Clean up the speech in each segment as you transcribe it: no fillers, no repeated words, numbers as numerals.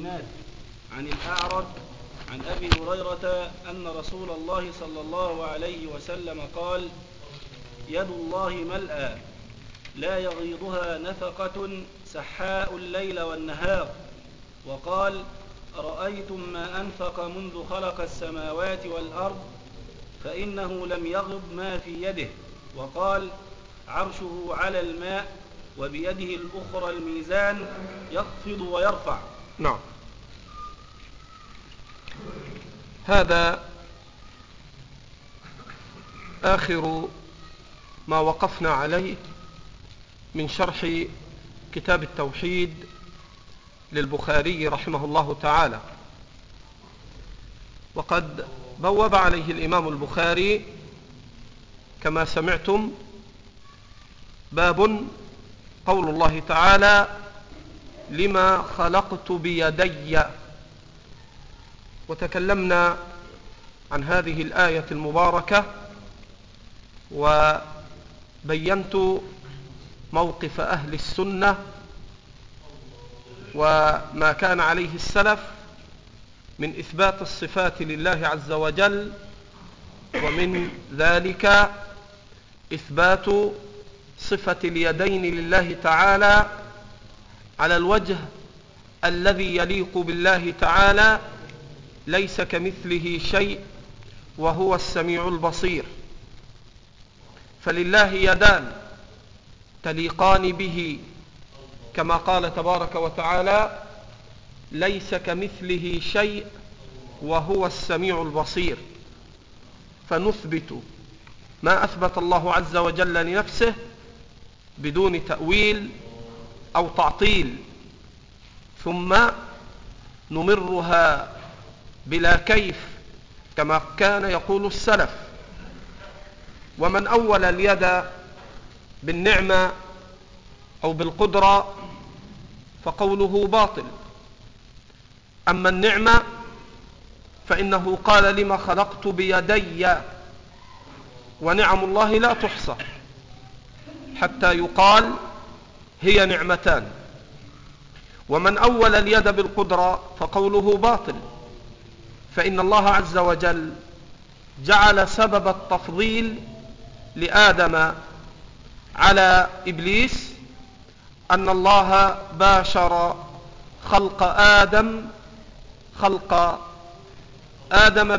الزناد عن الأعرج عن أبي هريرة أن رسول الله صلى الله عليه وسلم قال: يد الله ملأى لا يغيضها نفقة سحاء الليل والنهار. وقال: أرأيتم ما أنفق منذ خلق السماوات والأرض فإنه لم يغض ما في يده. وقال: عرشه على الماء وبيده الأخرى الميزان يخفض ويرفع. نعم. هذا آخر ما وقفنا عليه من شرح كتاب التوحيد للبخاري رحمه الله تعالى. وقد بوب عليه الإمام البخاري كما سمعتم باب قول الله تعالى: لما خلقت بيدي. وتكلمنا عن هذه الآية المباركة وبينت موقف أهل السنة وما كان عليه السلف من إثبات الصفات لله عز وجل، ومن ذلك إثبات صفة اليدين لله تعالى على الوجه الذي يليق بالله تعالى، ليس كمثله شيء وهو السميع البصير. فلله يدان تليقان به، كما قال تبارك وتعالى: ليس كمثله شيء وهو السميع البصير. فنثبت ما أثبت الله عز وجل لنفسه بدون تأويل أو تعطيل، ثم نمرها بلا كيف كما كان يقول السلف. ومن أول اليد بالنعمة أو بالقدرة فقوله باطل. أما النعمة فإنه قال: لما خلقت بيدي، ونعم الله لا تحصى حتى يقال هي نعمتان. ومن أول اليد بالقدرة فقوله باطل، فإن الله عز وجل جعل سبب التفضيل لآدم على إبليس أن الله باشر خلق آدم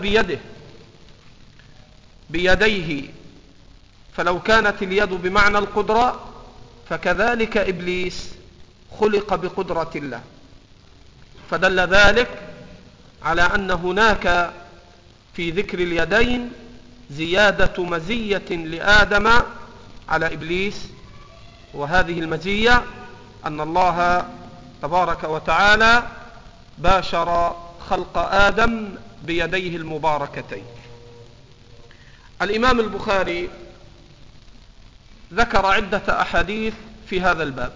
بيديه. فلو كانت اليد بمعنى القدرة فكذلك إبليس خلق بقدرة الله. فدل ذلك على أن هناك في ذكر اليدين زيادة مزية لآدم على إبليس، وهذه المزية أن الله تبارك وتعالى باشر خلق آدم بيديه المباركتين. الإمام البخاري ذكر عدة أحاديث في هذا الباب،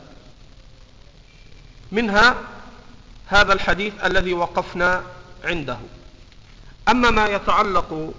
منها هذا الحديث الذي وقفنا عنده. أما ما يتعلق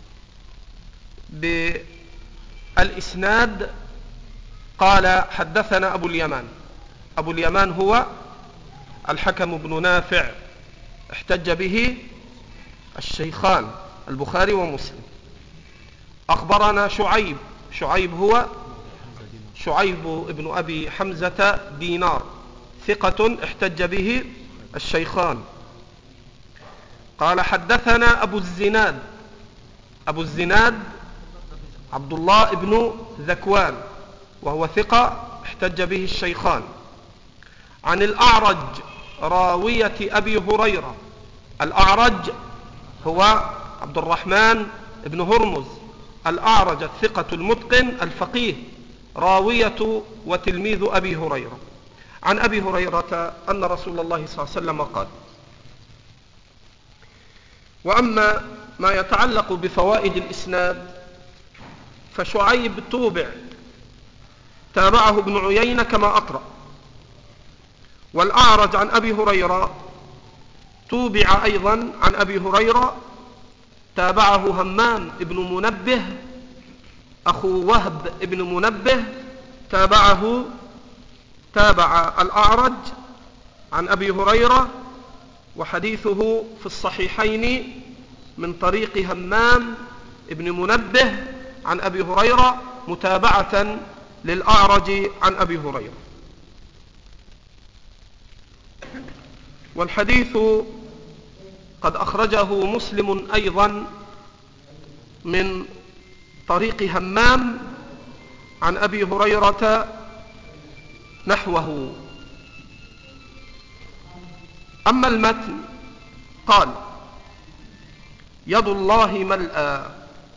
بالإسناد قال: حدثنا أبو اليمان. أبو اليمان هو الحكم بن نافع، احتج به الشيخان البخاري ومسلم. أخبرنا شعيب هو شعيب بن أبي حمزة دينار، ثقة احتج به الشيخان. قال: حدثنا أبو الزناد عبد الله بن ذكوان، وهو ثقة احتج به الشيخان. عن الأعرج راوية أبي هريرة. الأعرج هو عبد الرحمن بن هرمز الأعرج، الثقة المتقن الفقيه، راوية وتلميذ أبي هريرة. عن أبي هريرة أن رسول الله صلى الله عليه وسلم قال. وأما ما يتعلق بفوائد الإسناد فشعيب تابعه ابن عيينة كما أقرأ. والأعرج عن أبي هريرة توبع أيضا عن أبي هريرة، تابعه همام ابن منبه أخو وهب ابن منبه، تابع الأعرج عن أبي هريرة وحديثه في الصحيحين من طريق همام ابن منبه عن أبي هريرة متابعة للأعرج عن أبي هريرة. والحديث قد أخرجه مسلم أيضا من طريق همام عن أبي هريرة نحوه. أما المتن قال: يد الله ملأى.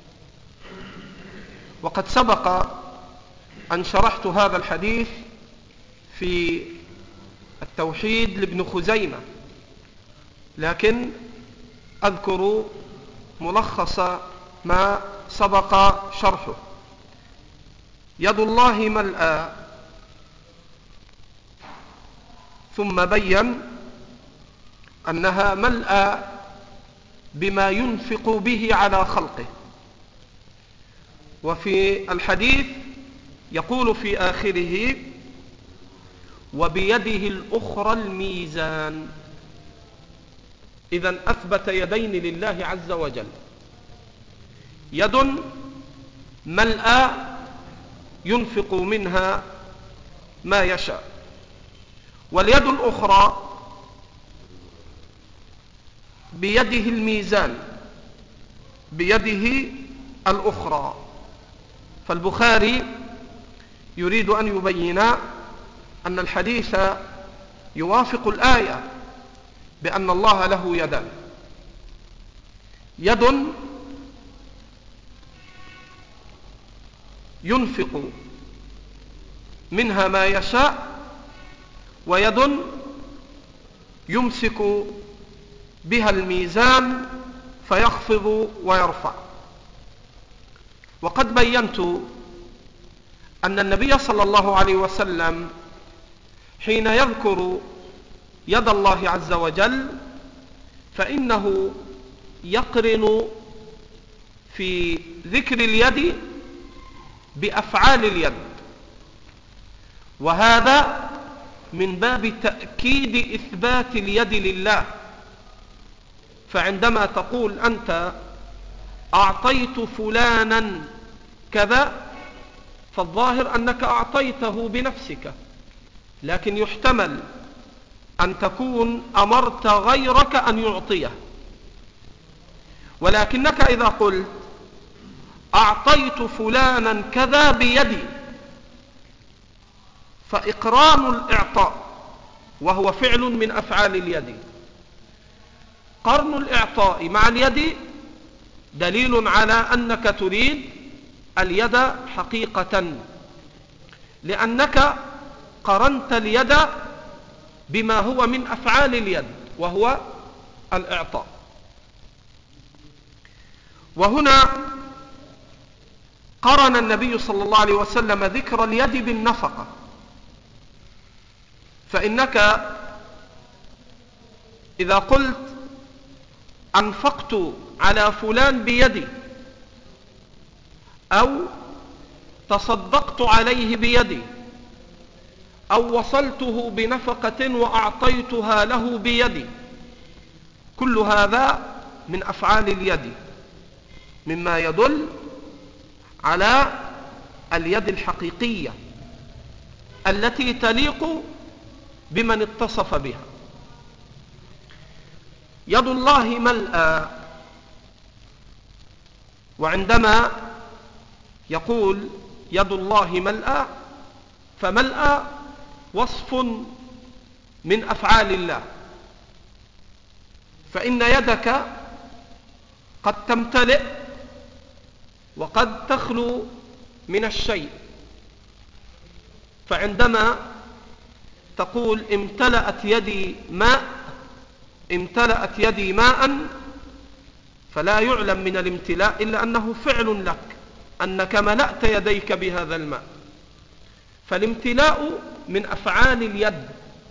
وقد سبق أن شرحت هذا الحديث في التوحيد لابن خزيمة، لكن أذكر ملخص ما سبق شرحه. يد الله ملأى، ثم بين أنها ملأى بما ينفق به على خلقه. وفي الحديث يقول في آخره: وبيده الأخرى الميزان. إذن أثبت يدين لله عز وجل، يد ملأى ينفق منها ما يشاء، واليد الأخرى بيده الميزان، بيده الأخرى. فالبخاري يريد أن يبين أن الحديث يوافق الآية بأن الله له يدان، يد ينفق منها ما يشاء، ويد يمسك بها الميزان فيخفض ويرفع. وقد بينت أن النبي صلى الله عليه وسلم حين يذكر يد الله عز وجل فإنه يقرن في ذكر اليد بأفعال اليد، وهذا من باب تأكيد إثبات اليد لله. فعندما تقول أنت أعطيت فلانا كذا، فالظاهر أنك أعطيته بنفسك، لكن يحتمل أن تكون أمرت غيرك أن يعطيه. ولكنك إذا قلت أعطيت فلانا كذا بيدي، فإقران الإعطاء وهو فعل من أفعال اليد، قرن الإعطاء مع اليد دليل على أنك تريد اليد حقيقة، لأنك قرنت اليد بما هو من أفعال اليد وهو الإعطاء. وهنا قرن النبي صلى الله عليه وسلم ذكر اليد بالنفقة، فإنك إذا قلت أنفقت على فلان بيدي، أو تصدقت عليه بيدي، أو وصلته بنفقة وأعطيتها له بيدي، كل هذا من أفعال اليد، مما يدل على اليد الحقيقية التي تليق بمن اتصف بها. يد الله ملأى. وعندما يقول يد الله ملأى، فملأى وصف من أفعال الله، فإن يدك قد تمتلئ وقد تخلو من الشيء. فعندما تقول امتلأت يدي ماء، امتلأت يدي ماء، فلا يعلم من الامتلاء إلا أنه فعل لك، أنك ملأت يديك بهذا الماء. فالامتلاء من أفعال اليد،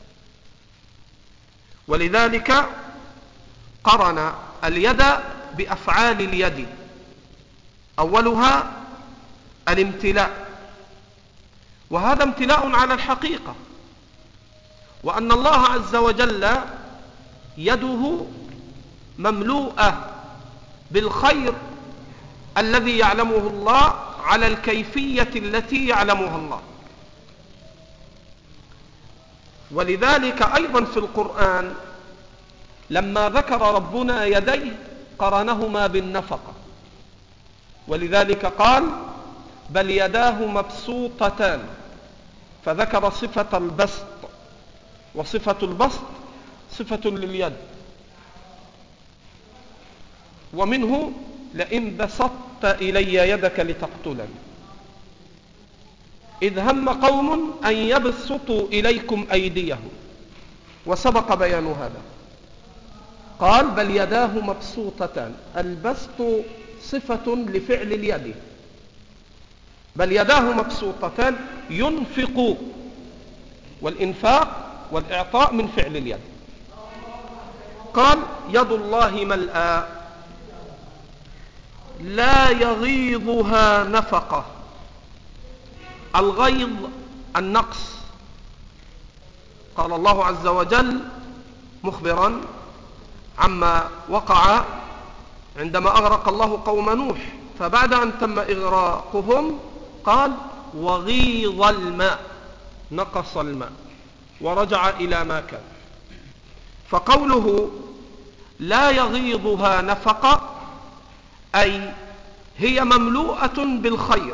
ولذلك قرن اليد بأفعال اليد، أولها الامتلاء، وهذا امتلاء على الحقيقة، وأن الله عز وجل يده مملوءة بالخير الذي يعلمه الله على الكيفية التي يعلمها الله. ولذلك أيضا في القرآن لما ذكر ربنا يديه قرنهما بالنفقة، ولذلك قال بل يداه مبسوطتان، فذكر صفة البسط، وصفة البسط صفة لليد. ومنه لئن بسطت إلي يدك لتقتلني إذ هم قوم أن يبسطوا إليكم أيديهم، وسبق بيان هذا. قال بل يداه مبسوطتان، البسط صفة لفعل اليد، بل يداه مبسوطتان ينفق، والإنفاق والإعطاء من فعل اليد. قال يد الله ملأى لا يغيضها نفقة. الغيض النقص. قال الله عز وجل مخبرا عما وقع عندما أغرق الله قوم نوح، فبعد أن تم إغراقهم قال وغيض الماء، نقص الماء ورجع إلى ما كان. فقوله لا يغيضها نفقة أي هي مملوءة بالخير،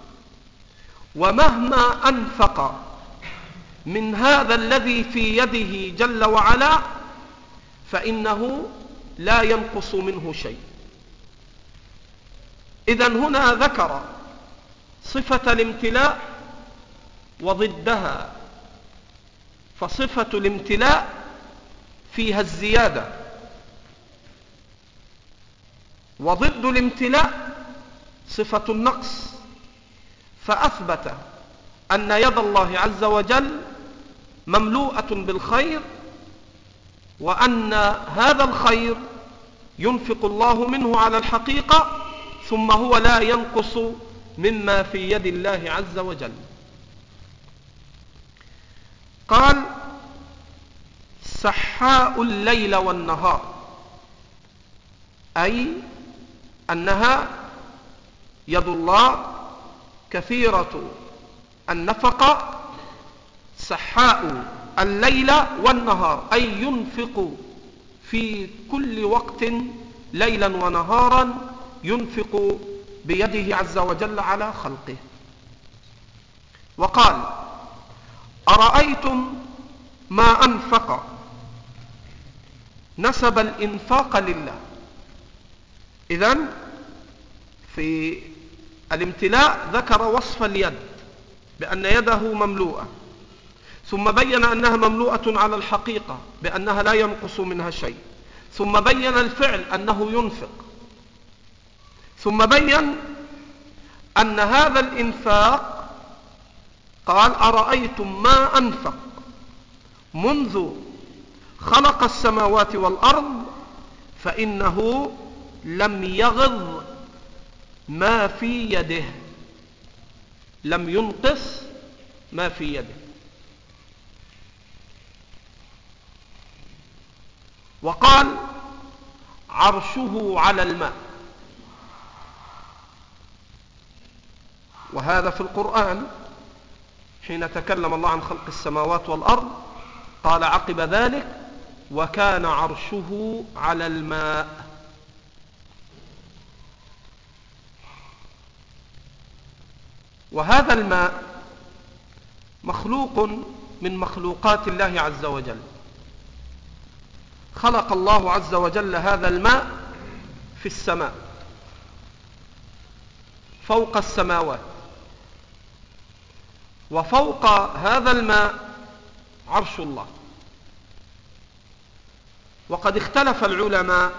ومهما أنفق من هذا الذي في يده جل وعلا فإنه لا ينقص منه شيء. إذن هنا ذكر صفة الامتلاء وضدها، فصفة الامتلاء فيها الزيادة، وضد الامتلاء صفة النقص، فأثبت أن يد الله عز وجل مملوءة بالخير، وأن هذا الخير ينفق الله منه على الحقيقة، ثم هو لا ينقص مما في يد الله عز وجل. قال سحاء الليل والنهار، أي أنها يد الله كثيرة النفقة، سحاء الليل والنهار أي ينفق في كل وقت ليلا ونهارا، ينفق بيده عز وجل على خلقه. وقال أرأيتم ما أنفق، نسب الإنفاق لله. إذن في الامتلاء ذكر وصف اليد بأن يده مملوءة، ثم بين أنها مملوءة على الحقيقة بأنها لا ينقص منها شيء، ثم بين الفعل أنه ينفق، ثم بين أن هذا الإنفاق قال أرأيتم ما أنفق منذ خلق السماوات والأرض فإنه لم يغض ما في يده، لم ينقص ما في يده. وقال عرشه على الماء، وهذا في القرآن حين تكلم الله عن خلق السماوات والأرض قال عقب ذلك وكان عرشه على الماء. وهذا الماء مخلوق من مخلوقات الله عز وجل، خلق الله عز وجل هذا الماء في السماء فوق السماوات، وفوق هذا الماء عرش الله. وقد اختلف العلماء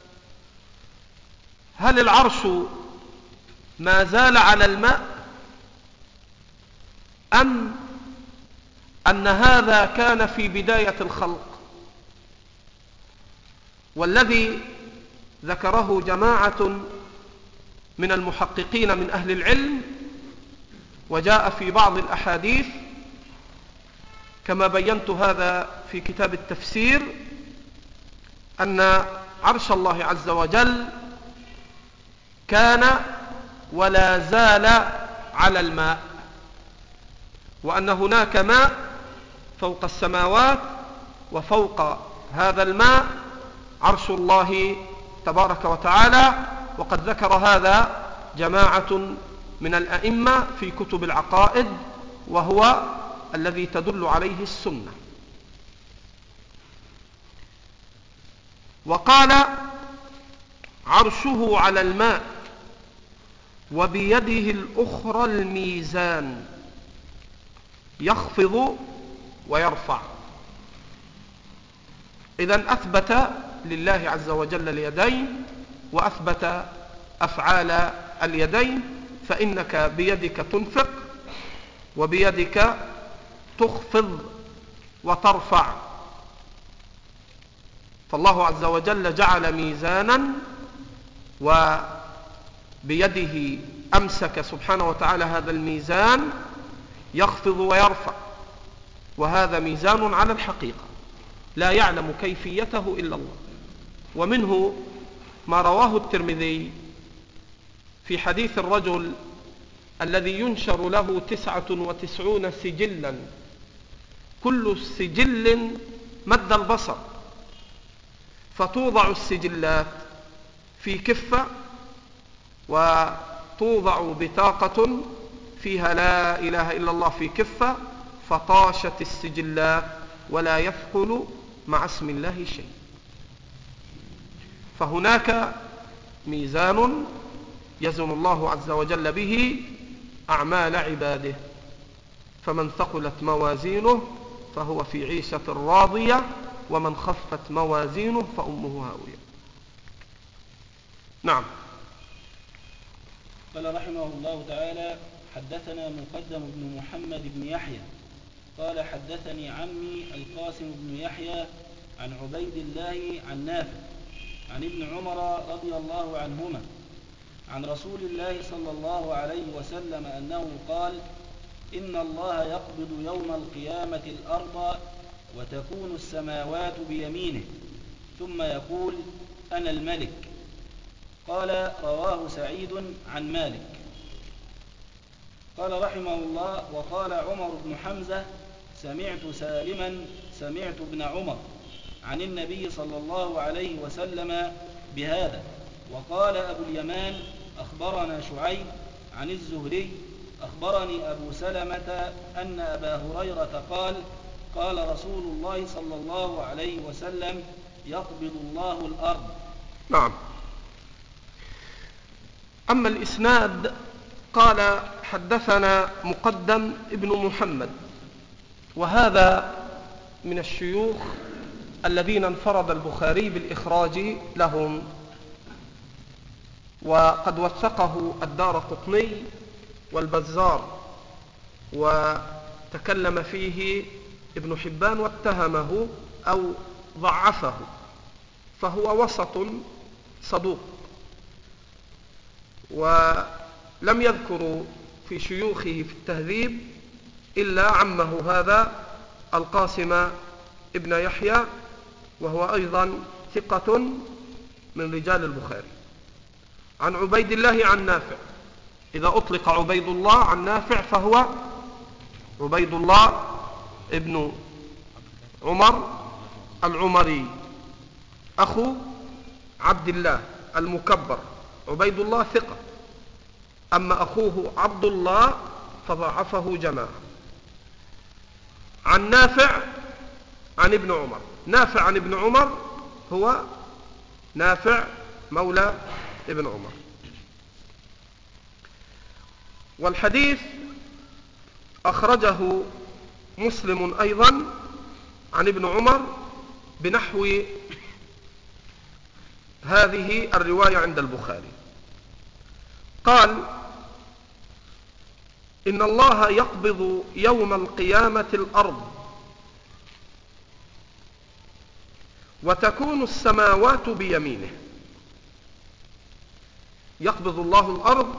هل العرش ما زال على الماء أم أن هذا كان في بداية الخلق. والذي ذكره جماعة من المحققين من أهل العلم وجاء في بعض الأحاديث كما بينت هذا في كتاب التفسير أن عرش الله عز وجل كان ولا زال على الماء، وأن هناك ماء فوق السماوات، وفوق هذا الماء عرش الله تبارك وتعالى. وقد ذكر هذا جماعة من الأئمة في كتب العقائد، وهو الذي تدل عليه السنة. وقال عرشه على الماء وبيده الأخرى الميزان يخفض ويرفع. إذن أثبت لله عز وجل اليدين، وأثبت أفعال اليدين، فإنك بيدك تنفق وبيدك تخفض وترفع. فالله عز وجل جعل ميزانا، وبيده أمسك سبحانه وتعالى هذا الميزان يخفض ويرفع، وهذا ميزان على الحقيقة لا يعلم كيفيته إلا الله. ومنه ما رواه الترمذي في حديث الرجل الذي ينشر له 99 سجلا، كل سجل مد البصر، فتوضع السجلات في كفة، وتوضع بطاقة فيها لا إله إلا الله في كفة، فطاشت السجلات ولا يثقل مع اسم الله شيء. فهناك ميزان يزن الله عز وجل به أعمال عباده، فمن ثقلت موازينه فهو في عيشة راضية، ومن خفت موازينه فأمه هاوية. نعم. قال رحمه الله تعالى: حدثنا مقدم بن محمد بن يحيى قال حدثني عمي القاسم بن يحيى عن عبيد الله عن نافع عن ابن عمر رضي الله عنهما عن رسول الله صلى الله عليه وسلم أنه قال: إن الله يقبض يوم القيامة الأرض وتكون السماوات بيمينه، ثم يقول: أنا الملك. قال: رواه سعيد عن مالك. قال رحمه الله: وقال عمر بن حمزة: سمعت سالما سمعت ابن عمر عن النبي صلى الله عليه وسلم بهذا. وقال أبو اليمان: أخبرنا شعيب عن الزهري أخبرني أبو سلمة أن أبا هريرة قال: قال رسول الله صلى الله عليه وسلم: يقبض الله الأرض. نعم. أما الإسناد، قال حدثنا مقدم ابن محمد، وهذا من الشيوخ الذين انفرد البخاري بالإخراج لهم، وقد وثقه الدارقطني والبزار، وتكلم فيه ابن حبان واتهمه أو ضعفه، فهو وسط صدوق. ولم يذكر في شيوخه في التهذيب إلا عمه هذا القاسم ابن يحيى، وهو أيضا ثقة من رجال البخاري. عن عبيد الله عن نافع. إذا أطلق عبيد الله عن نافع فهو عبيد الله ابن عمر العمري أخو عبد الله المكبر. عبيد الله ثقة، أما أخوه عبد الله فضعفه جماعة. عن نافع عن ابن عمر. نافع عن ابن عمر هو نافع مولى ابن عمر. والحديث أخرجه مسلم أيضا عن ابن عمر بنحو هذه الرواية عند البخاري. قال: إن الله يقبض يوم القيامة الأرض وتكون السماوات بيمينه. يقبض الله الأرض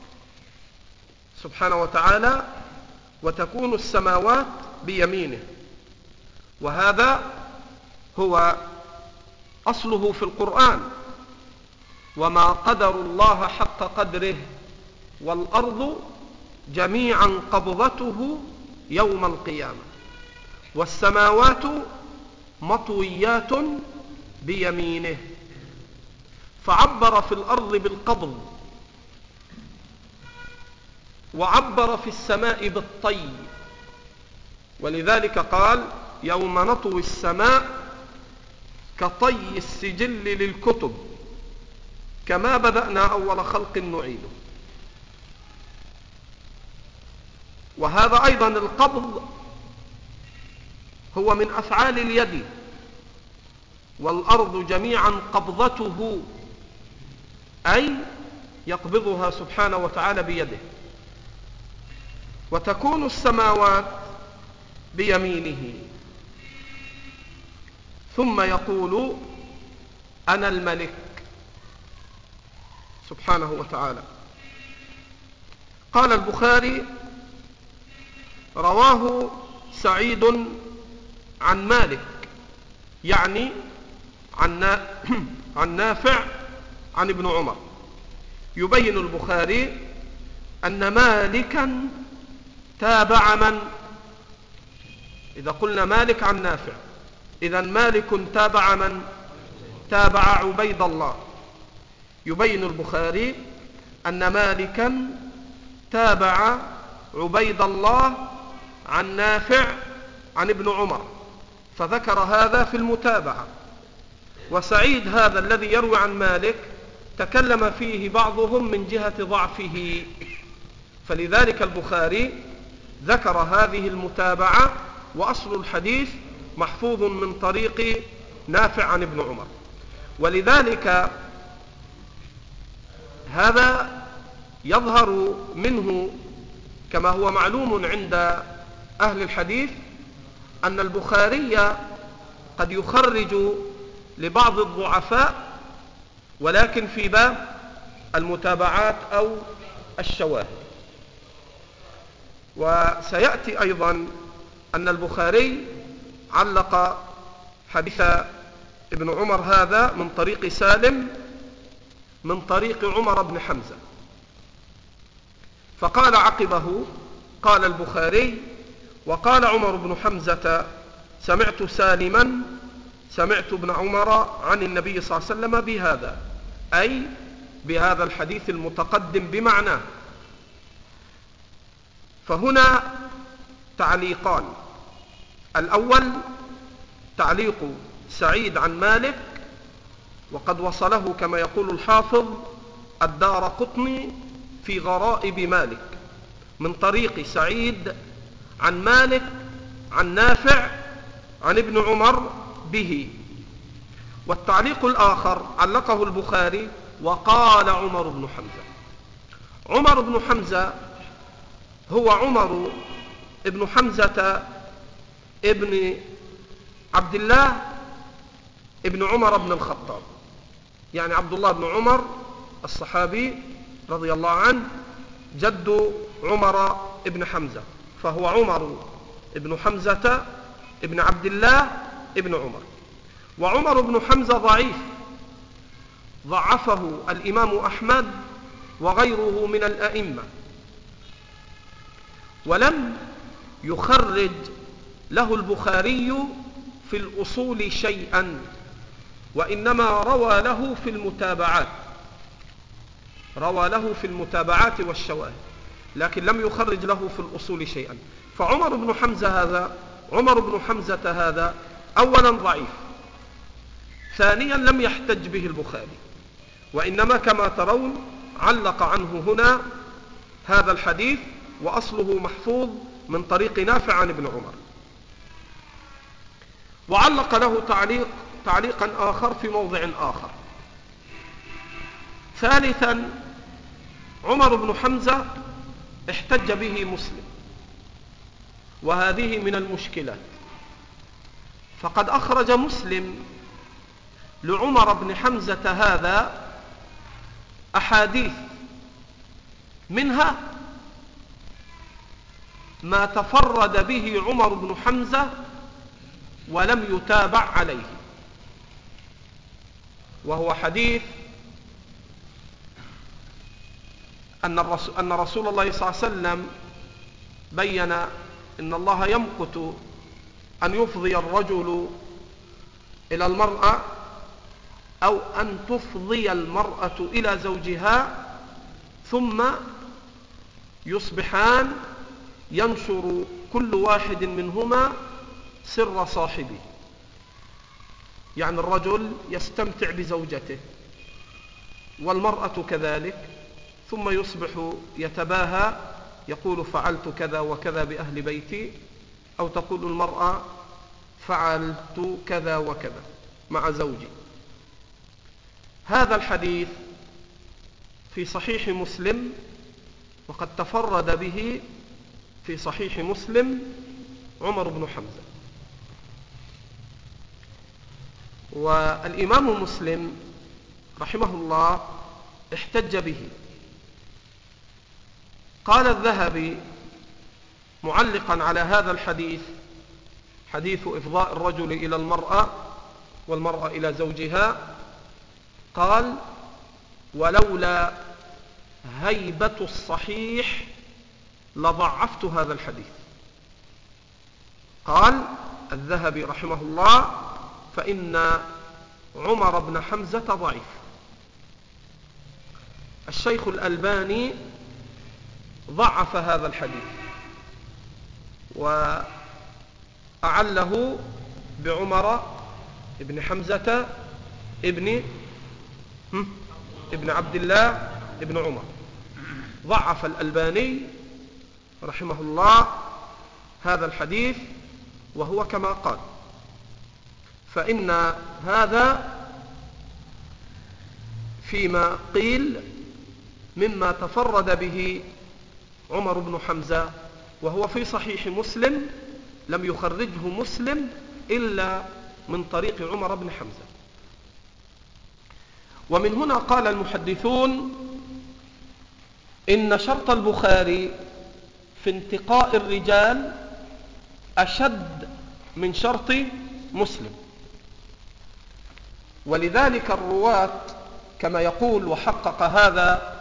سبحانه وتعالى وتكون السماوات بيمينه، وهذا هو أصله في القرآن: وما قدر الله حق قدره والأرض جميعا قبضته يوم القيامة والسماوات مطويات بيمينه. فعبر في الأرض بالقبض، وعبر في السماء بالطي، ولذلك قال: يوم نطوي السماء كطي السجل للكتب كما بدأنا أول خلق نعيده. وهذا أيضا القبض هو من أفعال اليد، والأرض جميعا قبضته، أي يقبضها سبحانه وتعالى بيده، وتكون السماوات بيمينه، ثم يقول: أنا الملك سبحانه وتعالى. قال البخاري: رواه سعيد عن مالك، يعني عن نافع عن ابن عمر. يبين البخاري أن مالكا تابع من؟ إذا قلنا مالك عن نافع، إذن مالك تابع من؟ تابع عبيد الله. يبين البخاري أن مالكا تابع عبيد الله عن نافع عن ابن عمر، فذكر هذا في المتابعة. وسعيد هذا الذي يروي عن مالك تكلم فيه بعضهم من جهة ضعفه، فلذلك البخاري ذكر هذه المتابعة، وأصل الحديث محفوظ من طريق نافع عن ابن عمر. ولذلك هذا يظهر منه كما هو معلوم عند أهل الحديث أن البخاري قد يخرج لبعض الضعفاء، ولكن في باب المتابعات أو الشواهد. وسيأتي أيضا أن البخاري علق حديث ابن عمر هذا من طريق سالم من طريق عمر بن حمزة، فقال عقبه: قال البخاري: وقال عمر بن حمزة سمعت سالما سمعت ابن عمر عن النبي صلى الله عليه وسلم بهذا، أي بهذا الحديث المتقدم بمعناه. فهنا تعليقان: الأول تعليق سعيد عن مالك، وقد وصله كما يقول الحافظ الدارقطني في غرائب مالك من طريق سعيد عن مالك عن نافع عن ابن عمر به. والتعليق الآخر علقه البخاري: وقال عمر بن حمزة. عمر بن حمزة هو عمر ابن حمزة ابن عبد الله ابن عمر بن الخطاب، يعني عبد الله بن عمر الصحابي رضي الله عنه جد عمر ابن حمزة، فهو عمر ابن حمزة ابن عبد الله ابن عمر. وعمر بن حمزة ضعيف، ضعفه الإمام أحمد وغيره من الأئمة، ولم يخرج له البخاري في الأصول شيئا، وإنما روى له في المتابعات والشواهد، لكن لم يخرج له في الأصول شيئا. فعمر بن حمزة هذا أولا ضعيف، ثانيا لم يحتج به البخاري، وإنما كما ترون علق عنه هنا هذا الحديث، وأصله محفوظ من طريق نافع عن ابن عمر. وعلق له تعليقا آخر في موضع آخر. ثالثا عمر بن حمزة احتج به مسلم، وهذه من المشكلات، فقد أخرج مسلم لعمر بن حمزة هذا أحاديث، منها ما تفرد به عمر بن حمزة ولم يتابع عليه، وهو حديث أن رسول الله صلى الله عليه وسلم بين إن الله يمقت أن يفضي الرجل إلى المرأة أو أن تفضي المرأة إلى زوجها ثم يصبحان ينشر كل واحد منهما سر صاحبه. يعني الرجل يستمتع بزوجته والمرأة كذلك، ثم يصبح يتباهى يقول فعلت كذا وكذا بأهل بيتي، أو تقول المرأة فعلت كذا وكذا مع زوجي. هذا الحديث في صحيح مسلم، وقد تفرد به في صحيح مسلم عمر بن حمزة. والإمام مسلم رحمه الله احتج به. قال الذهبي معلقا على هذا الحديث، حديث إفضاء الرجل إلى المرأة والمرأة إلى زوجها، قال ولولا هيبة الصحيح لضعفت هذا الحديث. قال الذهبي رحمه الله فإن عمر بن حمزة ضعيف. الشيخ الألباني ضعف هذا الحديث وأعله بعمر ابن حمزة ابن عبد الله ابن عمر. ضعف الألباني رحمه الله هذا الحديث، وهو كما قال. فإن هذا فيما قيل مما تفرد به عمر بن حمزة، وهو في صحيح مسلم، لم يخرجه مسلم إلا من طريق عمر بن حمزة. ومن هنا قال المحدثون إن شرط البخاري في انتقاء الرجال أشد من شرط مسلم، ولذلك الرواة كما يقول وحقق هذا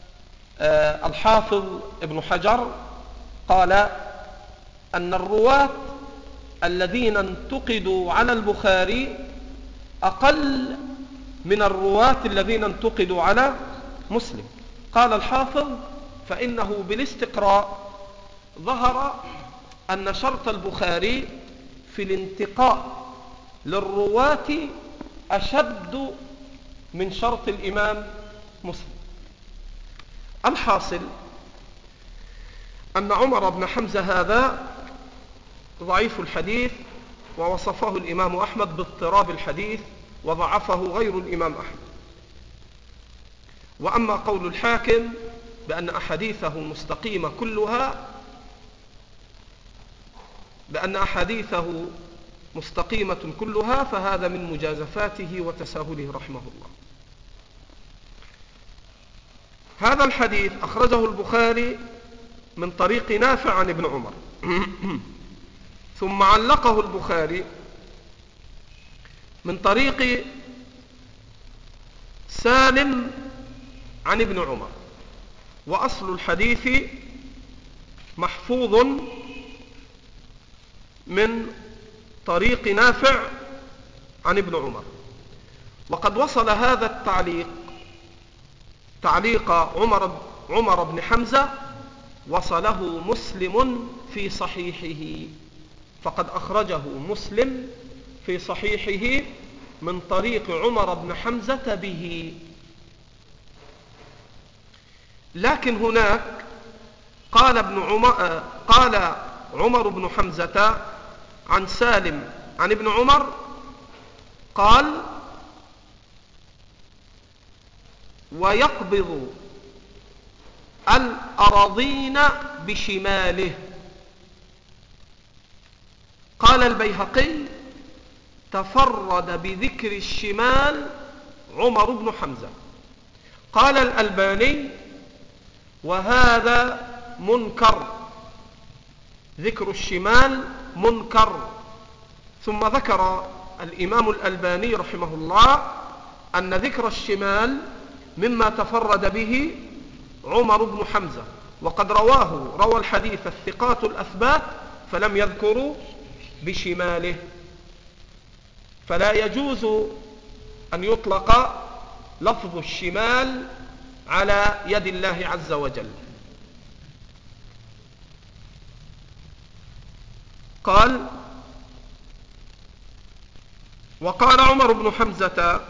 الحافظ ابن حجر، قال أن الرواة الذين انتقدوا على البخاري أقل من الرواة الذين انتقدوا على مسلم. قال الحافظ فإنه بالاستقراء ظهر أن شرط البخاري في الانتقاء للرواة أشد من شرط الإمام مسلم. الحاصل أن عمر بن حمزة هذا ضعيف الحديث، ووصفه الإمام أحمد باضطراب الحديث، وضعفه غير الإمام أحمد. وأما قول الحاكم بأن أحاديثه مستقيمة كلها، فهذا من مجازفاته وتساهله رحمه الله. هذا الحديث أخرجه البخاري من طريق نافع عن ابن عمر ثم علقه البخاري من طريق سالم عن ابن عمر. وأصل الحديث محفوظ من طريق نافع عن ابن عمر. وقد وصل هذا التعليق تعليق عمر بن حمزة وصله مسلم في صحيحه، فقد أخرجه مسلم في صحيحه من طريق عمر بن حمزة به. لكن هناك قال عمر بن حمزة عن سالم عن ابن عمر، قال ويقبض الأراضين بشماله. قال البيهقي تفرد بذكر الشمال عمر بن حمزة. قال الألباني وهذا منكر، ذكر الشمال منكر. ثم ذكر الإمام الألباني رحمه الله أن ذكر الشمال مما تفرد به عمر بن حمزة، وقد روى الحديث الثقات الأثبات فلم يذكروا بشماله، فلا يجوز أن يطلق لفظ الشمال على يد الله عز وجل. قال: وقال عمر بن حمزة: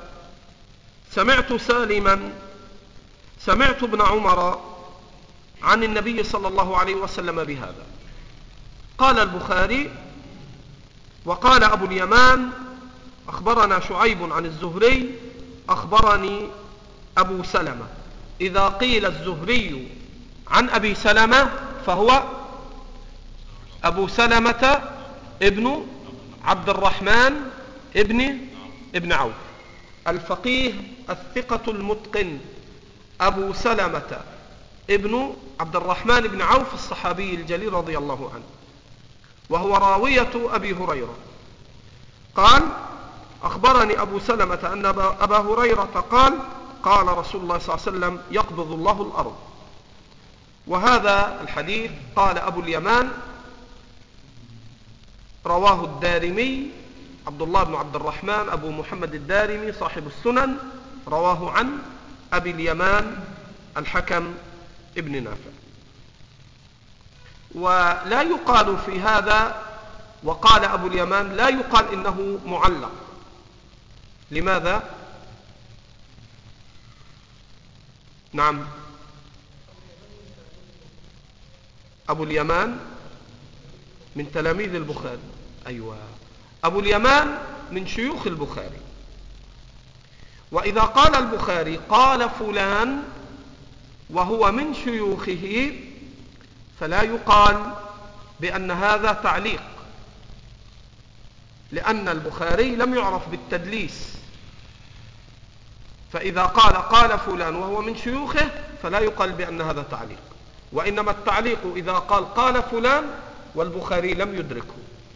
سمعت ابن عمر عن النبي صلى الله عليه وسلم بهذا. قال البخاري: وقال أبو اليمان: أخبرنا شعيب عن الزهري أخبرني أبو سلمة. إذا قيل الزهري عن أبي سلمة فهو أبو سلمة ابن عبد الرحمن ابن عوف، الفقيه الثقة المتقن، أبو سلمة ابن عبد الرحمن بن عوف الصحابي الجليل رضي الله عنه، وهو راوية أبي هريرة. قال: أخبرني أبو سلمة أن أبا هريرة قال رسول الله صلى الله عليه وسلم: يقبض الله الأرض. وهذا الحديث قال أبو اليمان رواه الدارمي، عبد الله بن عبد الرحمن أبو محمد الدارمي صاحب السنن، رواه عن أبي اليمان الحكم ابن نافع. ولا يقال في هذا وقال أبو اليمان، لا يقال إنه معلق. لماذا؟ نعم، أبو اليمان من تلاميذ البخاري. أيوة، أبو اليمان من شيوخ البخاري. وإذا قال البخاري قال فلان وهو من شيوخه فلا يقال بأن هذا تعليق، لأن البخاري لم يعرف بالتدليس. فإذا قال فلان وهو من شيوخه فلا يقال بأن هذا تعليق، وإنما التعليق إذا قال فلان والبخاري لم يدركه.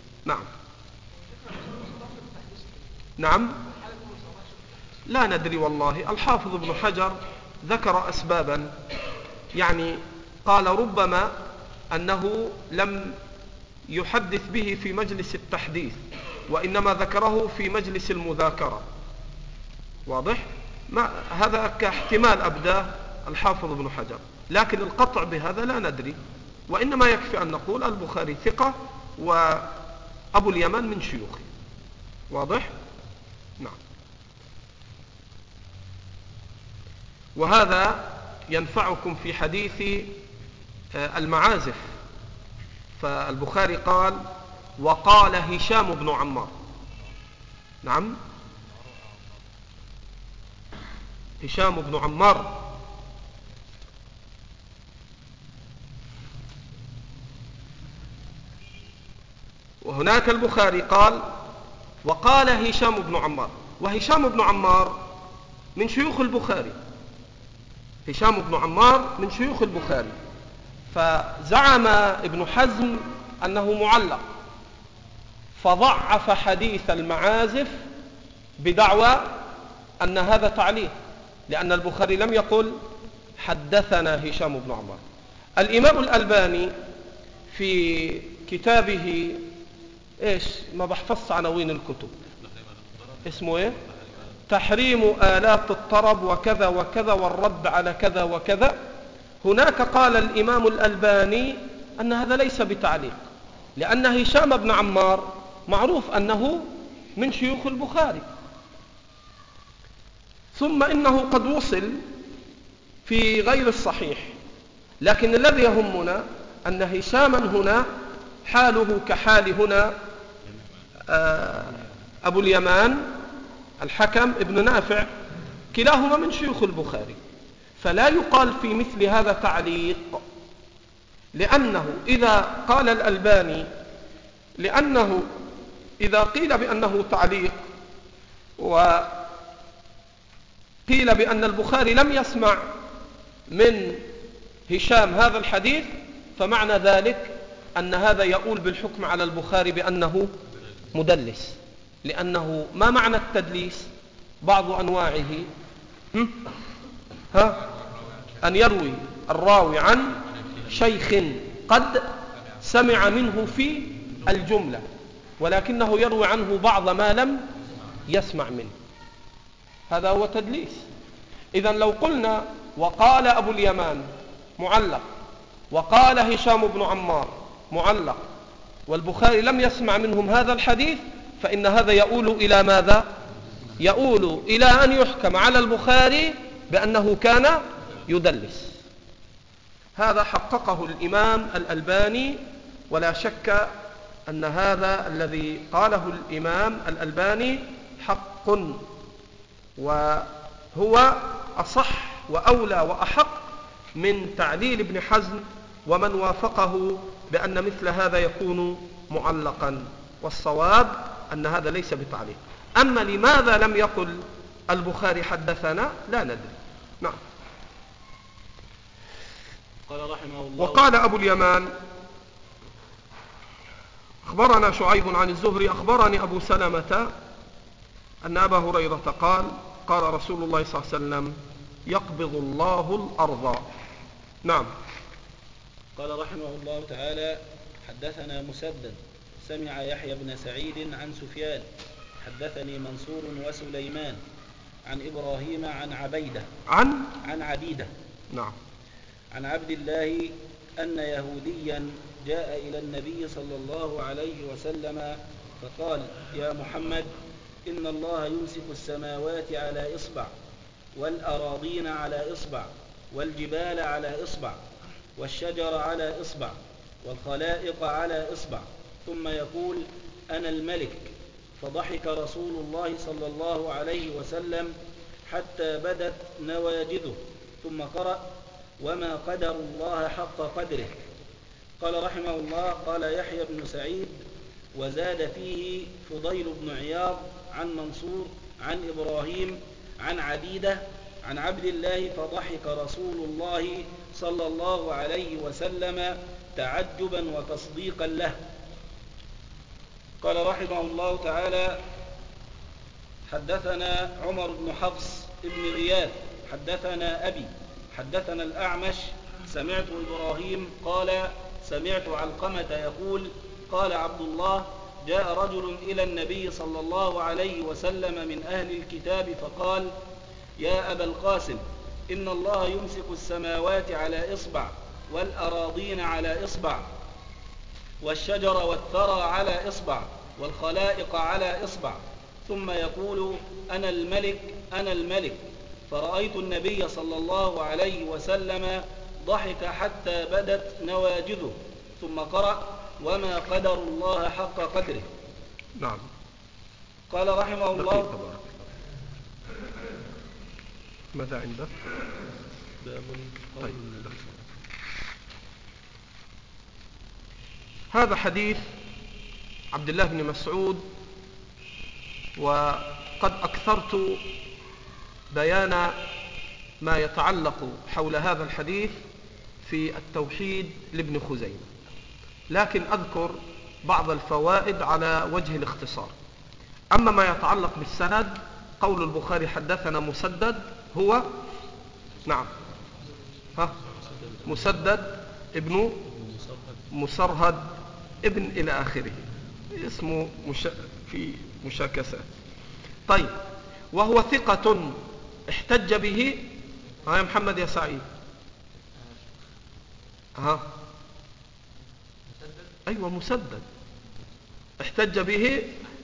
نعم، لا ندري والله. الحافظ ابن حجر ذكر أسبابا، يعني قال ربما أنه لم يحدث به في مجلس التحديث، وإنما ذكره في مجلس المذاكرة. واضح؟ هذا كاحتمال أبداه الحافظ ابن حجر، لكن القطع بهذا لا ندري، وإنما يكفي أن نقول البخاري ثقة وأبو اليمان من شيوخه. واضح؟ نعم. وهذا ينفعكم في حديث المعازف. فالبخاري قال: وقال هشام بن عمار. نعم، هشام بن عمار. وهناك البخاري قال: وقال هشام بن عمار. وهشام بن عمار من شيوخ البخاري، هشام بن عمار من شيوخ البخاري. فزعم ابن حزم أنه معلق، فضعف حديث المعازف بدعوى أن هذا تعليق، لأن البخاري لم يقل حدثنا هشام بن عمار. الإمام الألباني في كتابه ما بحفظ عناوين الكتب، اسمه ايه؟ تحريم آلات الطرب وكذا وكذا والرد على كذا وكذا. هناك قال الإمام الألباني أن هذا ليس بتعليق، لأن هشام بن عمار معروف أنه من شيوخ البخاري. ثم إنه قد وصل في غير الصحيح، لكن الذي يهمنا أن هشاما هنا حاله كحال هنا أبو اليمان الحكم ابن نافع، كلاهما من شيوخ البخاري. فلا يقال في مثل هذا تعليق، لأنه إذا قال الألباني، لأنه إذا قيل بأنه تعليق وقيل بأن البخاري لم يسمع من هشام هذا الحديث، فمعنى ذلك أن هذا يؤول بالحكم على البخاري بأنه مدلس. لأنه ما معنى التدليس؟ بعض أنواعه أن يروي الراوي عن شيخ قد سمع منه في الجملة، ولكنه يروي عنه بعض ما لم يسمع منه، هذا هو تدليس. إذن لو قلنا وقال أبو اليمان معلق، وقال هشام بن عمار معلق، والبخاري لم يسمع منهم هذا الحديث، فإن هذا يؤول إلى ماذا؟ يؤول إلى أن يحكم على البخاري بأنه كان يدلس. هذا حققه الإمام الألباني، ولا شك أن هذا الذي قاله الإمام الألباني حق، وهو أصح وأولى وأحق من تعليل ابن حزم ومن وافقه بأن مثل هذا يكون معلقا، والصواب أن هذا ليس بتعليق. أما لماذا لم يقل البخاري حدثنا لا ندري. نعم. قال رحمه الله: وقال أبو اليمان أخبرنا شعيب عن الزهري أخبرني أبو سلمة أن أبا هريرة قال قال رسول الله صلى الله عليه وسلم: يقبض الله الأرض. نعم. قال رحمه الله تعالى: حدثنا مسدد سمع يحيى بن سعيد عن سفيان حدثني منصور وسليمان عن إبراهيم عن عبيدة عن عبيدة نعم عن عبد الله أن يهوديا جاء إلى النبي صلى الله عليه وسلم فقال: يا محمد، إن الله يمسك السماوات على إصبع، والأراضين على إصبع، والجبال على إصبع، والشجر على إصبع، والخلائق على إصبع، ثم يقول: أنا الملك. فضحك رسول الله صلى الله عليه وسلم حتى بدت نواجذه، ثم قرأ: وما قدر الله حق قدره. قال رحمه الله: قال يحيى بن سعيد: وزاد فيه فضيل بن عياض عن منصور عن إبراهيم عن عبيدة عن عبد الله: فضحك رسول الله صلى الله عليه وسلم تعجبا وتصديقا له. قال رحمه الله تعالى: حدثنا عمر بن حفص بن غياث حدثنا أبي حدثنا الأعمش سمعت إبراهيم قال: سمعت علقمة يقول: قال عبد الله: جاء رجل إلى النبي صلى الله عليه وسلم من أهل الكتاب فقال: يا أبا القاسم، إن الله يمسك السماوات على إصبع، والأراضين على إصبع، والشجر والثرى على إصبع، والخلائق على إصبع، ثم يقول: أنا الملك أنا الملك. فرأيت النبي صلى الله عليه وسلم ضحك حتى بدت نواجذه، ثم قرأ: وما قدر الله حق قدره. نعم. قال رحمه الله: ماذا عندك؟ طيب. هذا حديث عبد الله بن مسعود، وقد أكثرت بيان ما يتعلق حول هذا الحديث في التوحيد لابن خزيمة، لكن أذكر بعض الفوائد على وجه الاختصار. أما ما يتعلق بالسند، قول البخاري حدثنا مسدد هو نعم مسدد ابن مسرهد ابن إلى آخره، اسمه في مشاكسات. طيب، وهو ثقة احتج به يا محمد يا سعيد أيوة مسدد احتج به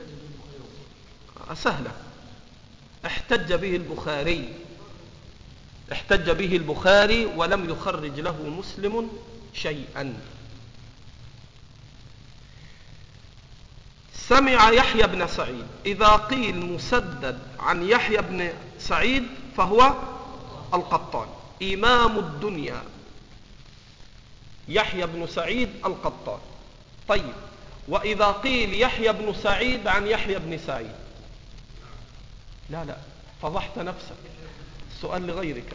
سهلة، احتج به البخاري ولم يخرج له مسلم شيئا. سمع يحيى بن سعيد. إذا قيل مسدد عن يحيى بن سعيد فهو القطان إمام الدنيا، يحيى بن سعيد القطان. طيب، وإذا قيل يحيى بن سعيد عن يحيى بن سعيد، لا فضحت نفسك، السؤال لغيرك.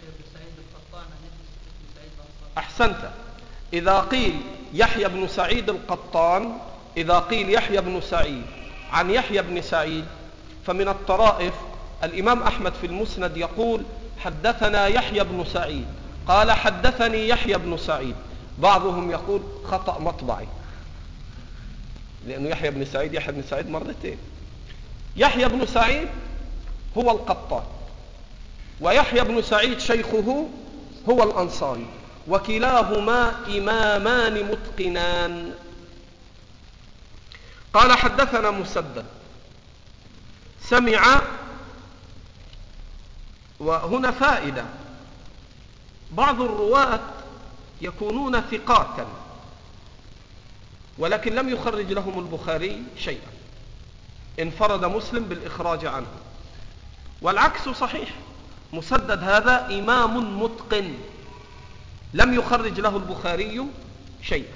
أحسنت. إذا قيل يحيى بن سعيد القطان، إذا قيل يحيى بن سعيد عن يحيى بن سعيد، فمن الطرائف الإمام أحمد في المسند يقول حدثنا يحيى بن سعيد قال حدثني يحيى بن سعيد. بعضهم يقول خطأ مطبعي، لأنه يحيى بن سعيد مرتين. يحيى بن سعيد هو القطان، ويحيى بن سعيد شيخه هو الأنصاري، وكلاهما إمامان متقنان. قال حدثنا مسدد سمع. وهنا فائدة، بعض الرواة يكونون ثقاتا ولكن لم يخرج لهم البخاري شيئا، انفرد مسلم بالإخراج عنه، والعكس صحيح. مسدد هذا إمام متقن لم يخرج له البخاري شيئا،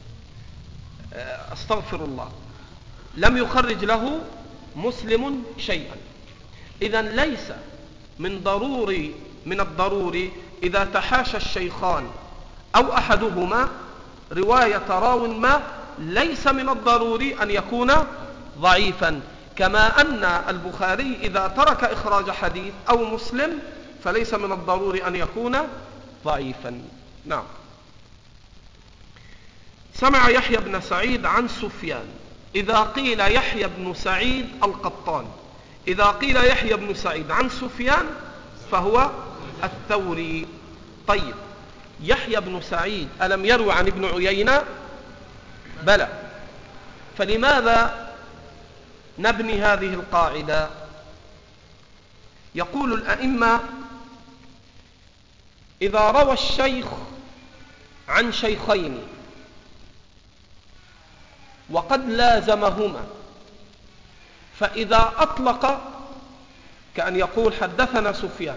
أستغفر الله، لم يخرج له مسلم شيئا. إذن ليس من الضروري إذا تحاشى الشيخان أو أحدهما رواية راو ما، ليس من الضروري أن يكون ضعيفا، كما أن البخاري إذا ترك إخراج حديث أو مسلم فليس من الضروري أن يكون ضعيفا. نعم. سمع يحيى بن سعيد عن سفيان. إذا قيل يحيى بن سعيد القطان، إذا قيل يحيى بن سعيد عن سفيان فهو الثوري. طيب، يحيى بن سعيد ألم يروي عن ابن عيينة؟ بلى. فلماذا نبني هذه القاعدة؟ يقول الأئمة إذا روى الشيخ عن شيخين وقد لازمهما، فإذا أطلق كأن يقول حدثنا سفيان،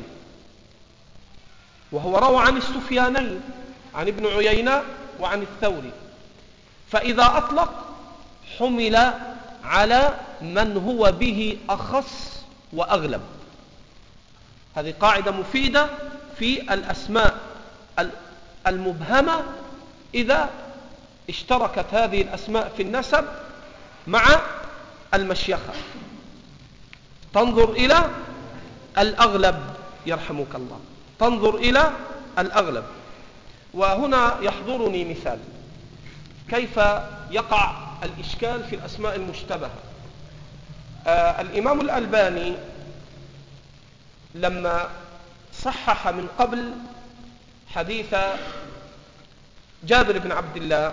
وهو روى عن السفيانين عن ابن عيينة وعن الثوري، فإذا أطلق حمل على من هو به أخص وأغلب. هذه قاعدة مفيدة في الأسماء المبهمة إذا اشتركت هذه الأسماء في النسب مع المشيخة، تنظر إلى الأغلب يرحمك الله، تنظر إلى الأغلب. وهنا يحضرني مثال كيف يقع الإشكال في الأسماء المشتبهة. الإمام الألباني لما صحح من قبل حديث جابر بن عبد الله،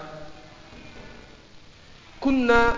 كنا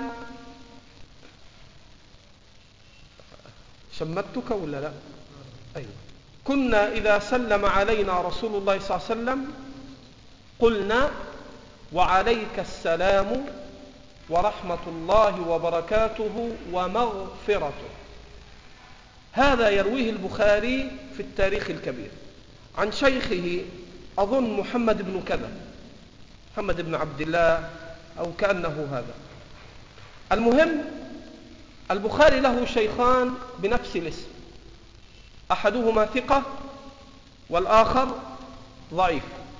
شمتك ولا لا؟ أيوة. كنا إذا سلم علينا رسول الله صلى الله عليه وسلم قلنا وعليك السلام ورحمة الله وبركاته ومغفرته. هذا يرويه البخاري في التاريخ الكبير عن شيخه أظن محمد بن كذا، محمد بن عبد الله أو كأنه هذا. المهم البخاري له شيخان بنفس الاسم، أحدهما ثقة والآخر ضعيف،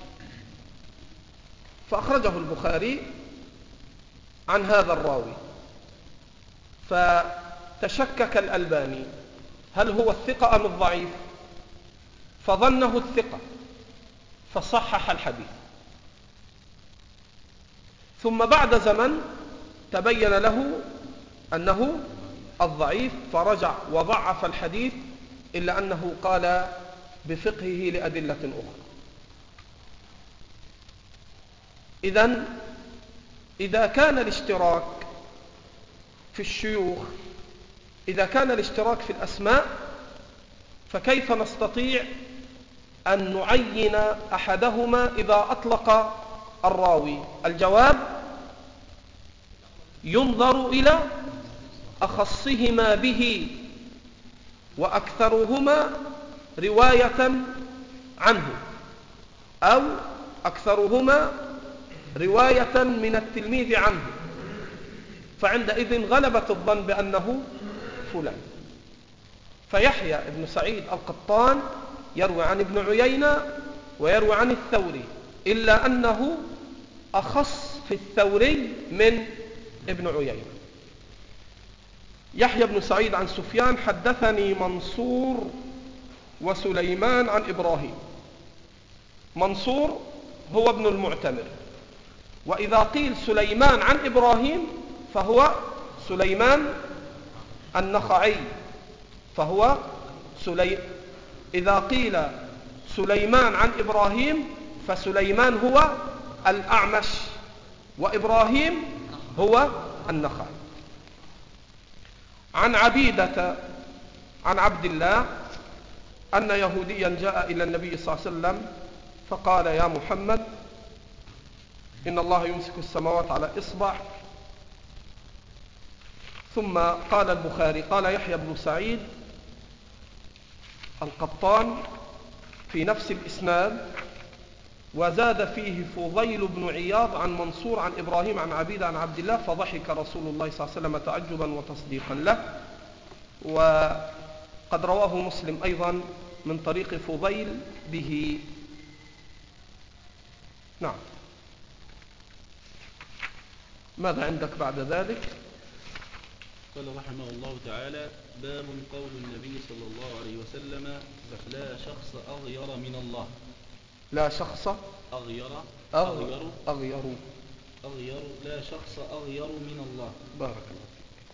فأخرجه البخاري عن هذا الراوي، فتشكك الألباني هل هو الثقة أم الضعيف، فظنه الثقة فصحح الحديث. ثم بعد زمن تبين له أنه الضعيف، فرجع وضعف الحديث، إلا أنه قال بفقهه لأدلة أخرى. إذا كان الاشتراك في الشيوخ، إذا كان الاشتراك في الأسماء، فكيف نستطيع أن نعين أحدهما إذا أطلق الراوي؟ الجواب ينظر إلى أخصهما به وأكثرهما رواية عنه، أو أكثرهما رواية من التلميذ عنه، فعندئذ غلبت الظن بأنه فلان. فيحيى بن سعيد القطان يروي عن ابن عيينة ويروي عن الثوري، إلا أنه أخص في الثوري من ابن عيينة. يحيى بن سعيد عن سفيان حدثني منصور وسليمان عن إبراهيم. منصور هو ابن المعتمر، وإذا قيل سليمان عن إبراهيم فهو سليمان النخعي، إذا قيل سليمان عن إبراهيم فسليمان هو الأعمش وإبراهيم هو النخعي. عن عبيدة عن عبد الله أن يهوديا جاء إلى النبي صلى الله عليه وسلم فقال: يا محمد، إن الله يمسك السماوات على إصبع. ثم قال البخاري: قال يحيى بن سعيد القطان في نفس الإسناد، وزاد فيه فضيل بن عياض عن منصور عن إبراهيم عن عبيدة عن عبد الله، فضحك رسول الله صلى الله عليه وسلم تعجبا وتصديقا له. وقد رواه مسلم أيضا من طريق فضيل به. نعم. ماذا عندك بعد ذلك؟ قال رحمه الله تعالى: باب قول النبي صلى الله عليه وسلم: لا شخص أغير من الله. لا شخص أغير لا شخص أغير من الله. بارك الله.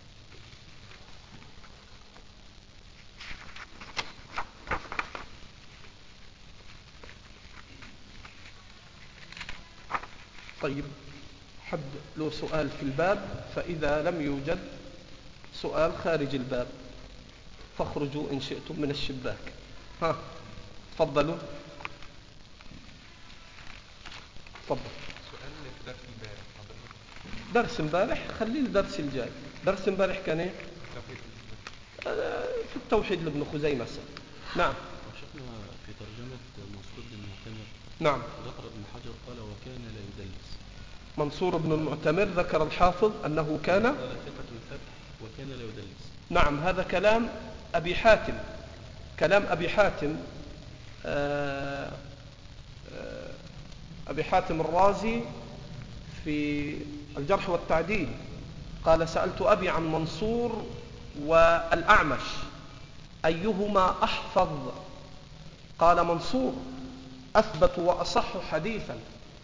طيب، حد له سؤال في الباب، فإذا لم يوجد سؤال خارج الباب فاخرجوا إن شئتم من الشباك. تفضلوا. تفضل. سؤال في درس امبارح حضرتك. درس امبارح خليه الدرس الجاي. درس امبارح كان ايه؟ في التوحيد لابن خزيمة. نعم. شفنا في ترجمة منصور بن المعتمر. نعم. ذكر ابن حجر قال: وكان لا يدلس. منصور بن المعتمر ذكر الحافظ أنه كان قال ثقة الفتح وكان لا يدلس. نعم، هذا كلام أبي حاتم. أبي حاتم الرازي في الجرح والتعديل قال: سألت أبي عن منصور والأعمش أيهما أحفظ؟ قال: منصور أثبت وأصح حديثا.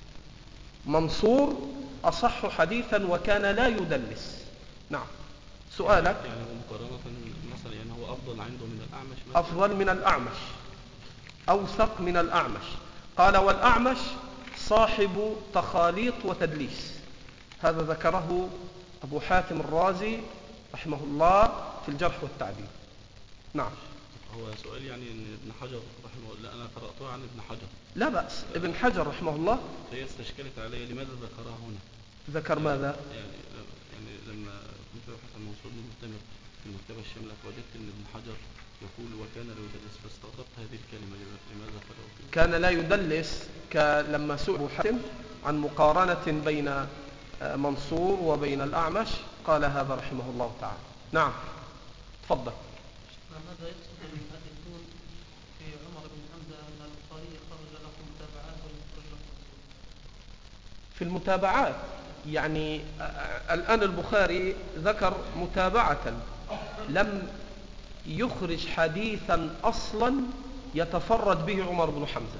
منصور أصح حديثا وكان لا يدلس. نعم. سؤالك؟ يعني مقارنة مثلا، يعني هو أفضل عنده من الأعمش مثلا؟ أفضل من الأعمش، أوثق من الأعمش. قال: والأعمش صاحب تخاليط وتدليس. هذا ذكره أبو حاتم الرازي رحمه الله في الجرح والتعديل. نعم. هو سؤال يعني إن ابن حجر رحمه الله، أنا قرأته عن ابن حجر. لا بأس. ابن حجر رحمه الله هي استشكلت علي لماذا ذكرها هنا. ذكر ماذا؟ يعني لما كنت ببحث عن منصور بن المعتمر في المكتبة الشاملة فوجدت أن ابن حجر يقول: وكان لا يدلس، فاستغربت هذه الكلمة لماذا قالوا فيه. كان لا يدلس لما سئل أبو حاتم عن مقارنة بين منصور وبين الأعمش قال هذا رحمه الله تعالى. نعم. تفضل. ماذا يقصد المحدثون في عمر بن حمزة أن البخاري خرج له متابعات ولم يخرج له منصور؟ في المتابعات يعني الآن البخاري ذكر متابعة، لم يخرج حديثا أصلا يتفرد به عمر بن حمزة،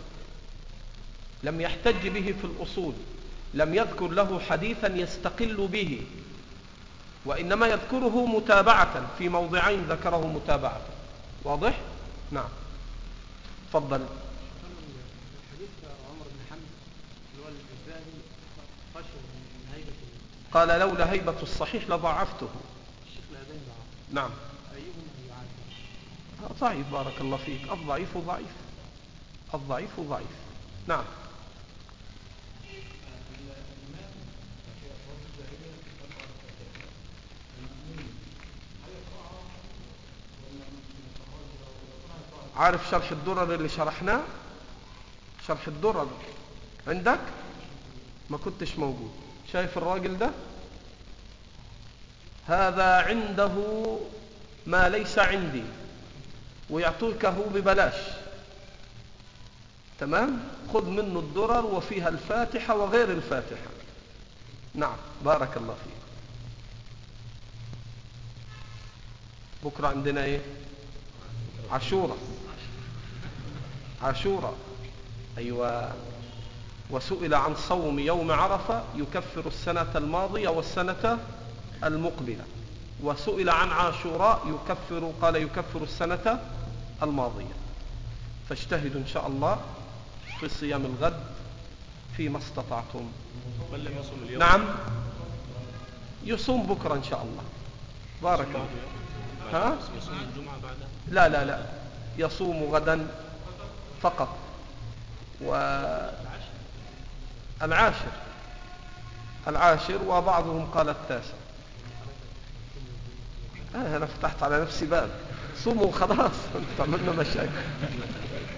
لم يحتج به في الأصول، لم يذكر له حديثا يستقل به، وإنما يذكره متابعة في موضعين ذكره متابعة. واضح؟ نعم. تفضل. حديث عمر بن حمزة اللي هو الإزاهي خشوا من هيبة قال: لولا هيبة الصحيح لضعفته. الشيخ الأذاني ضعف. نعم. أيهم يعاد؟ ضعيف. بارك الله فيك. الضعيف ضعيف. الضعيف ضعيف. نعم. عارف شرح الدرر اللي شرحناه؟ شرح الدرر عندك؟ ما كنتش موجود. شايف الراجل ده؟ هذا عنده ما ليس عندي ويعطيكه ببلاش. تمام؟ خذ منه الدرر وفيها الفاتحة وغير الفاتحة. نعم. بارك الله فيك. بكرة عندنا ايه؟ عاشوراء. أيوة. وسئل عن صوم يوم عرفة يكفر السنة الماضية والسنة المقبلة، وسئل عن عاشوراء قال يكفر السنة الماضية. فاجتهدوا إن شاء الله في صيام الغد فيما استطعتم. من لم يصم اليوم نعم، يصوم بكرة إن شاء الله. بارك الله. ها؟ يصوم الجمعة بعدها؟ لا، يصوم غدا فقط. العاشر، وبعضهم قال التاسع. أنا فتحت على نفسي باب. صوموا خلاص، تعملنا مشاكل.